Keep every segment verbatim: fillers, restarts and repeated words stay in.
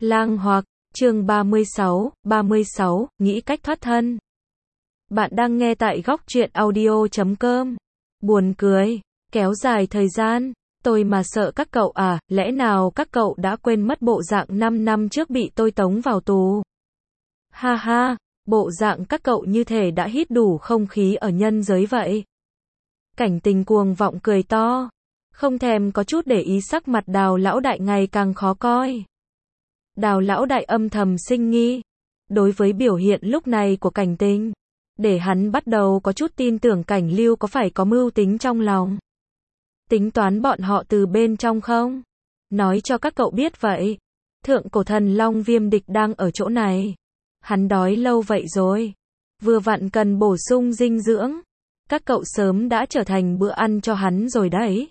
Lang Hoặc, chương ba mươi sáu, ba mươi sáu, nghĩ cách thoát thân. Bạn đang nghe tại góc truyện audio chấm com. Buồn cười, kéo dài thời gian, tôi mà sợ các cậu à, lẽ nào các cậu đã quên mất bộ dạng năm năm trước bị tôi tống vào tù? Ha ha, bộ dạng các cậu như thể đã hít đủ không khí ở nhân giới vậy. Cảnh Tình cuồng vọng cười to, không thèm có chút để ý sắc mặt Đào lão đại ngày càng khó coi. Đào lão đại âm thầm sinh nghi đối với biểu hiện lúc này của Cảnh Tình, để hắn bắt đầu có chút tin tưởng Cảnh Lưu có phải có mưu tính trong lòng. Tính toán bọn họ từ bên trong không? Nói cho các cậu biết vậy. Thượng cổ thần long Viêm Địch đang ở chỗ này. Hắn đói lâu vậy rồi. Vừa vặn cần bổ sung dinh dưỡng. Các cậu sớm đã trở thành bữa ăn cho hắn rồi đấy.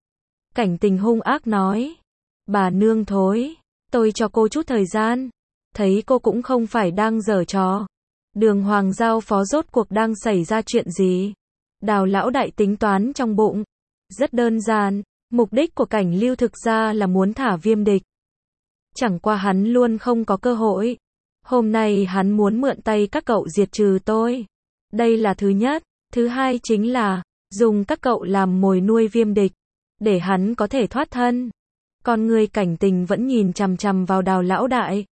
Cảnh Tình hung ác nói. Bà nương thối. Tôi cho cô chút thời gian. Thấy cô cũng không phải đang giở trò. Đường Hoàng giao phó rốt cuộc đang xảy ra chuyện gì? Đào lão đại tính toán trong bụng. Rất đơn giản, mục đích của Cảnh Lưu thực ra là muốn thả Viêm Địch. Chẳng qua hắn luôn không có cơ hội. Hôm nay hắn muốn mượn tay các cậu diệt trừ tôi. Đây là thứ nhất. Thứ hai chính là dùng các cậu làm mồi nuôi Viêm Địch, để hắn có thể thoát thân. Còn người Cảnh Tình vẫn nhìn chằm chằm vào Đào lão đại.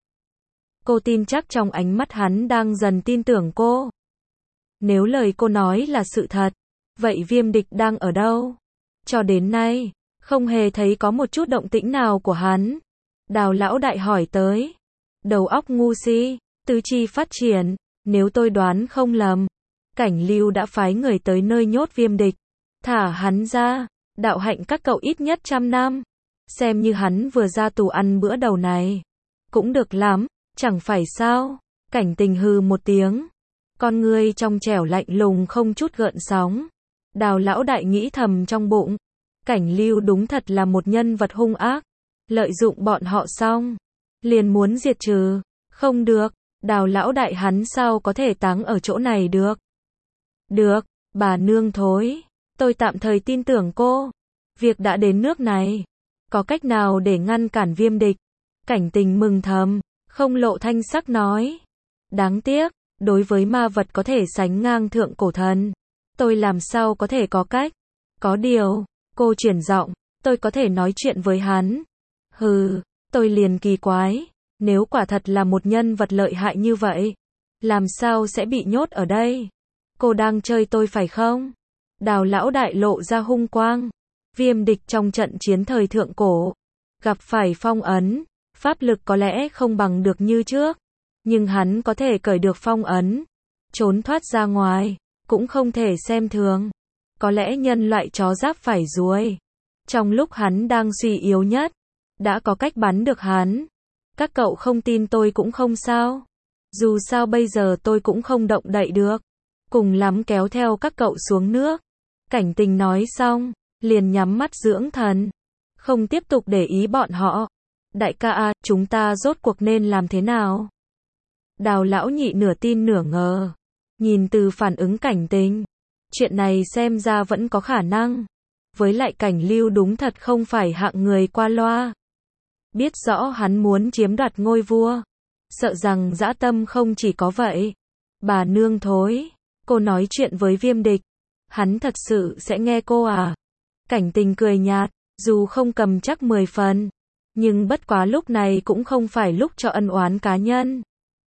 Cô tin chắc trong ánh mắt hắn đang dần tin tưởng cô. Nếu lời cô nói là sự thật, vậy Viêm Địch đang ở đâu? Cho đến nay, không hề thấy có một chút động tĩnh nào của hắn. Đào lão đại hỏi tới. Đầu óc ngu si, tứ chi phát triển, nếu tôi đoán không lầm, Cảnh Lưu đã phái người tới nơi nhốt Viêm Địch. Thả hắn ra, đạo hạnh các cậu ít nhất trăm năm. Xem như hắn vừa ra tù ăn bữa đầu này. Cũng được lắm, chẳng phải sao? Cảnh Tình hừ một tiếng. Con ngươi trong trẻo lạnh lùng không chút gợn sóng. Đào lão đại nghĩ thầm trong bụng. Cảnh Lưu đúng thật là một nhân vật hung ác. Lợi dụng bọn họ xong, liền muốn diệt trừ. Không được, Đào lão đại hắn sao có thể táng ở chỗ này được? Được, bà nương thối. Tôi tạm thời tin tưởng cô. Việc đã đến nước này. Có cách nào để ngăn cản Viêm Địch? Cảnh Tình mừng thầm, không lộ thanh sắc nói. Đáng tiếc, đối với ma vật có thể sánh ngang thượng cổ thần, tôi làm sao có thể có cách? Có điều, cô chuyển giọng, tôi có thể nói chuyện với hắn. Hừ, tôi liền kỳ quái, nếu quả thật là một nhân vật lợi hại như vậy, làm sao sẽ bị nhốt ở đây? Cô đang chơi tôi phải không? Đào lão đại lộ ra hung quang. Viêm Địch trong trận chiến thời thượng cổ, gặp phải phong ấn, pháp lực có lẽ không bằng được như trước, nhưng hắn có thể cởi được phong ấn, trốn thoát ra ngoài, cũng không thể xem thường. Có lẽ nhân loại chó giáp phải ruồi, trong lúc hắn đang suy yếu nhất, đã có cách bắn được hắn. Các cậu không tin tôi cũng không sao. Dù sao bây giờ tôi cũng không động đậy được. Cùng lắm kéo theo các cậu xuống nước. Cảnh Tình nói xong, liền nhắm mắt dưỡng thần, không tiếp tục để ý bọn họ. Đại ca à, chúng ta rốt cuộc nên làm thế nào? Đào lão nhị nửa tin nửa ngờ. Nhìn từ phản ứng Cảnh Tình, chuyện này xem ra vẫn có khả năng. Với lại Cảnh Lưu đúng thật không phải hạng người qua loa. Biết rõ hắn muốn chiếm đoạt ngôi vua. Sợ rằng dã tâm không chỉ có vậy. Bà nương thối, cô nói chuyện với Viêm Địch, hắn thật sự sẽ nghe cô à? Cảnh Tình cười nhạt, dù không cầm chắc mười phần, nhưng bất quá lúc này cũng không phải lúc cho ân oán cá nhân.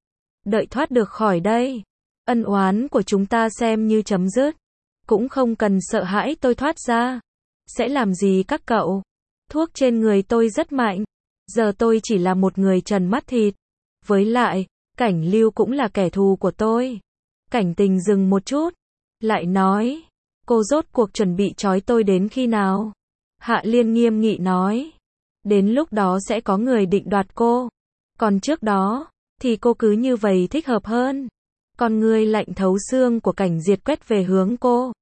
Đợi thoát được khỏi đây, ân oán của chúng ta xem như chấm dứt. Cũng không cần sợ hãi tôi thoát ra. Sẽ làm gì các cậu? Thuốc trên người tôi rất mạnh. Giờ tôi chỉ là một người trần mắt thịt. Với lại, Cảnh Lưu cũng là kẻ thù của tôi. Cảnh Tình dừng một chút, lại nói. Cô rốt cuộc chuẩn bị trói tôi đến khi nào? Hạ Liên nghiêm nghị nói. Đến lúc đó sẽ có người định đoạt cô. Còn trước đó, thì cô cứ như vậy thích hợp hơn. Con người lạnh thấu xương của Cảnh Diệt quét về hướng cô.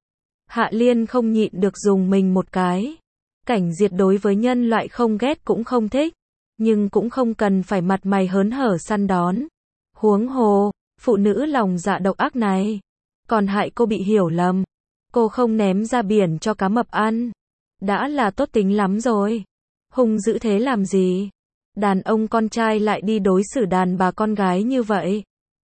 Hạ Liên không nhịn được dùng mình một cái. Cảnh Diệt đối với nhân loại không ghét cũng không thích, nhưng cũng không cần phải mặt mày hớn hở săn đón. Huống hồ, phụ nữ lòng dạ độc ác này, còn hại cô bị hiểu lầm. Cô không ném ra biển cho cá mập ăn, đã là tốt tính lắm rồi. Hung dữ thế làm gì? Đàn ông con trai lại đi đối xử đàn bà con gái như vậy.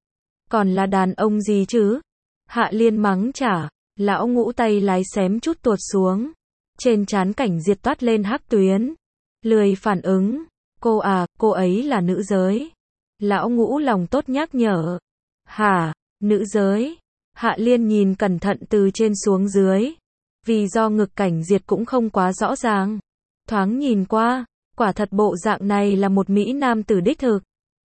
Còn là đàn ông gì chứ? Hạ Liên mắng trả, lão Ngũ tay lái xém chút tuột xuống. Trên trán Cảnh Diệt toát lên hắc tuyến. Lười phản ứng. Cô à, cô ấy là nữ giới. Lão Ngũ lòng tốt nhắc nhở. Hả, nữ giới? Hạ Liên nhìn cẩn thận từ trên xuống dưới. Vì do ngực Cảnh Diệt cũng không quá rõ ràng. Thoáng nhìn qua, quả thật bộ dạng này là một mỹ nam tử đích thực.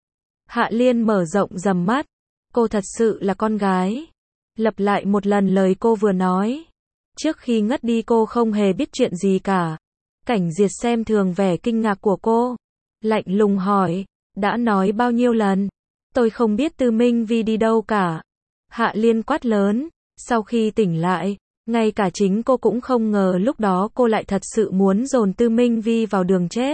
Hạ Liên mở rộng rầm mắt. Cô thật sự là con gái. Lặp lại một lần lời cô vừa nói. Trước khi ngất đi cô không hề biết chuyện gì cả. Cảnh Diệt xem thường vẻ kinh ngạc của cô. Lạnh lùng hỏi, đã nói bao nhiêu lần? Tôi không biết Tư Minh Vi đi đâu cả. Hạ Liên quát lớn, sau khi tỉnh lại, ngay cả chính cô cũng không ngờ lúc đó cô lại thật sự muốn dồn Tư Minh Vi vào đường chết.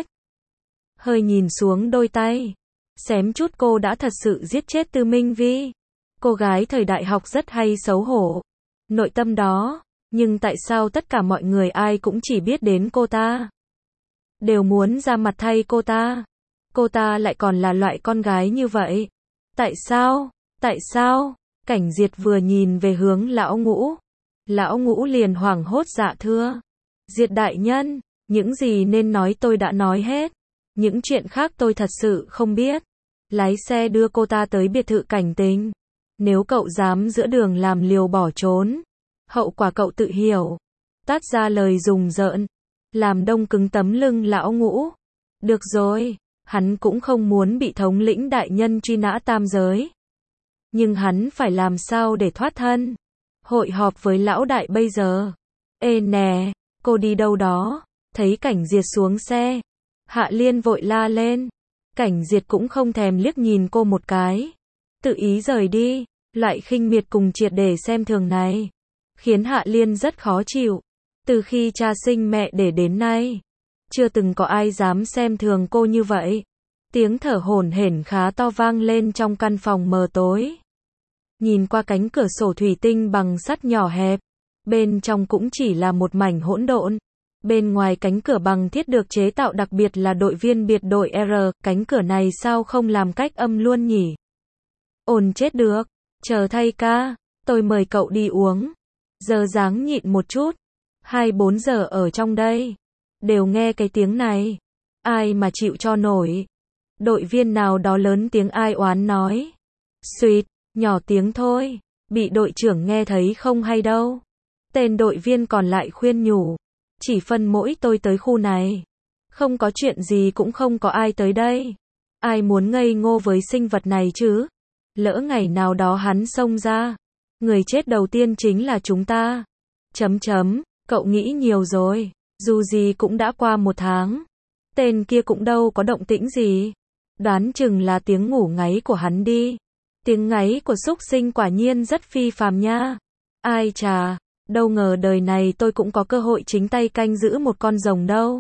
Hơi nhìn xuống đôi tay, xém chút cô đã thật sự giết chết Tư Minh Vi. Cô gái thời đại học rất hay xấu hổ. Nội tâm đó, nhưng tại sao tất cả mọi người ai cũng chỉ biết đến cô ta? Đều muốn ra mặt thay cô ta. Cô ta lại còn là loại con gái như vậy. Tại sao? Tại sao? Cảnh Diệt vừa nhìn về hướng lão Ngũ. Lão Ngũ liền hoảng hốt dạ thưa. Diệt đại nhân, những gì nên nói tôi đã nói hết. Những chuyện khác tôi thật sự không biết. Lái xe đưa cô ta tới biệt thự Cảnh Tình. Nếu cậu dám giữa đường làm liều bỏ trốn, hậu quả cậu tự hiểu. Tát ra lời rùng rợn, làm đông cứng tấm lưng lão Ngũ. Được rồi, hắn cũng không muốn bị thống lĩnh đại nhân truy nã tam giới. Nhưng hắn phải làm sao để thoát thân? Hội họp với lão đại bây giờ. Ê nè, cô đi đâu đó? Thấy Cảnh Diệt xuống xe, Hạ Liên vội la lên. Cảnh Diệt cũng không thèm liếc nhìn cô một cái. Tự ý rời đi, loại khinh miệt cùng triệt để xem thường này khiến Hạ Liên rất khó chịu. Từ khi cha sinh mẹ để đến nay, chưa từng có ai dám xem thường cô như vậy. Tiếng thở hổn hển khá to vang lên trong căn phòng mờ tối. Nhìn qua cánh cửa sổ thủy tinh bằng sắt nhỏ hẹp, bên trong cũng chỉ là một mảnh hỗn độn. Bên ngoài cánh cửa bằng thiết được chế tạo đặc biệt là đội viên biệt đội R, cánh cửa này sao không làm cách âm luôn nhỉ? Ồn chết được, chờ thay ca, tôi mời cậu đi uống. Giờ dáng nhịn một chút, hai bốn giờ ở trong đây, đều nghe cái tiếng này, ai mà chịu cho nổi. Đội viên nào đó lớn tiếng ai oán nói. Xuyệt, nhỏ tiếng thôi, bị đội trưởng nghe thấy không hay đâu. Tên đội viên còn lại khuyên nhủ, chỉ phân mỗi tôi tới khu này. Không có chuyện gì cũng không có ai tới đây. Ai muốn ngây ngô với sinh vật này chứ? Lỡ ngày nào đó hắn xông ra, người chết đầu tiên chính là chúng ta. Chấm chấm, cậu nghĩ nhiều rồi, dù gì cũng đã qua một tháng. Tên kia cũng đâu có động tĩnh gì. Đoán chừng là tiếng ngủ ngáy của hắn đi. Tiếng ngáy của súc sinh quả nhiên rất phi phàm nha. Ai chà, đâu ngờ đời này tôi cũng có cơ hội chính tay canh giữ một con rồng đâu.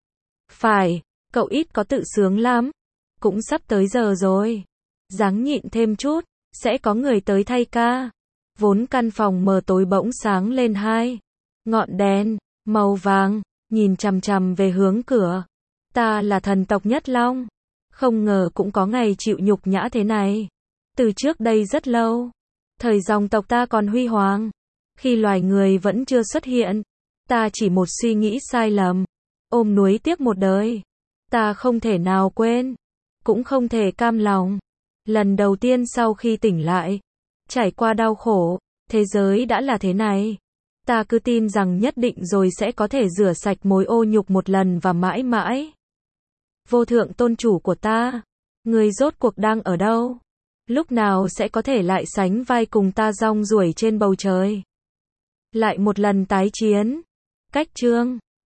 Phải, cậu ít có tự sướng lắm. Cũng sắp tới giờ rồi. Ráng nhịn thêm chút, sẽ có người tới thay ca. Vốn căn phòng mờ tối bỗng sáng lên hai ngọn đèn màu vàng, nhìn chằm chằm về hướng cửa. Ta là thần tộc Nhất Long. Không ngờ cũng có ngày chịu nhục nhã thế này. Từ trước đây rất lâu, thời dòng tộc ta còn huy hoàng, khi loài người vẫn chưa xuất hiện, ta chỉ một suy nghĩ sai lầm, ôm nuối tiếc một đời. Ta không thể nào quên, cũng không thể cam lòng. Lần đầu tiên sau khi tỉnh lại, trải qua đau khổ, thế giới đã là thế này. Ta cứ tin rằng nhất định rồi sẽ có thể rửa sạch mối ô nhục một lần và mãi mãi. Vô thượng tôn chủ của ta, người rốt cuộc đang ở đâu? Lúc nào sẽ có thể lại sánh vai cùng ta rong ruổi trên bầu trời? Lại một lần tái chiến. Cách chương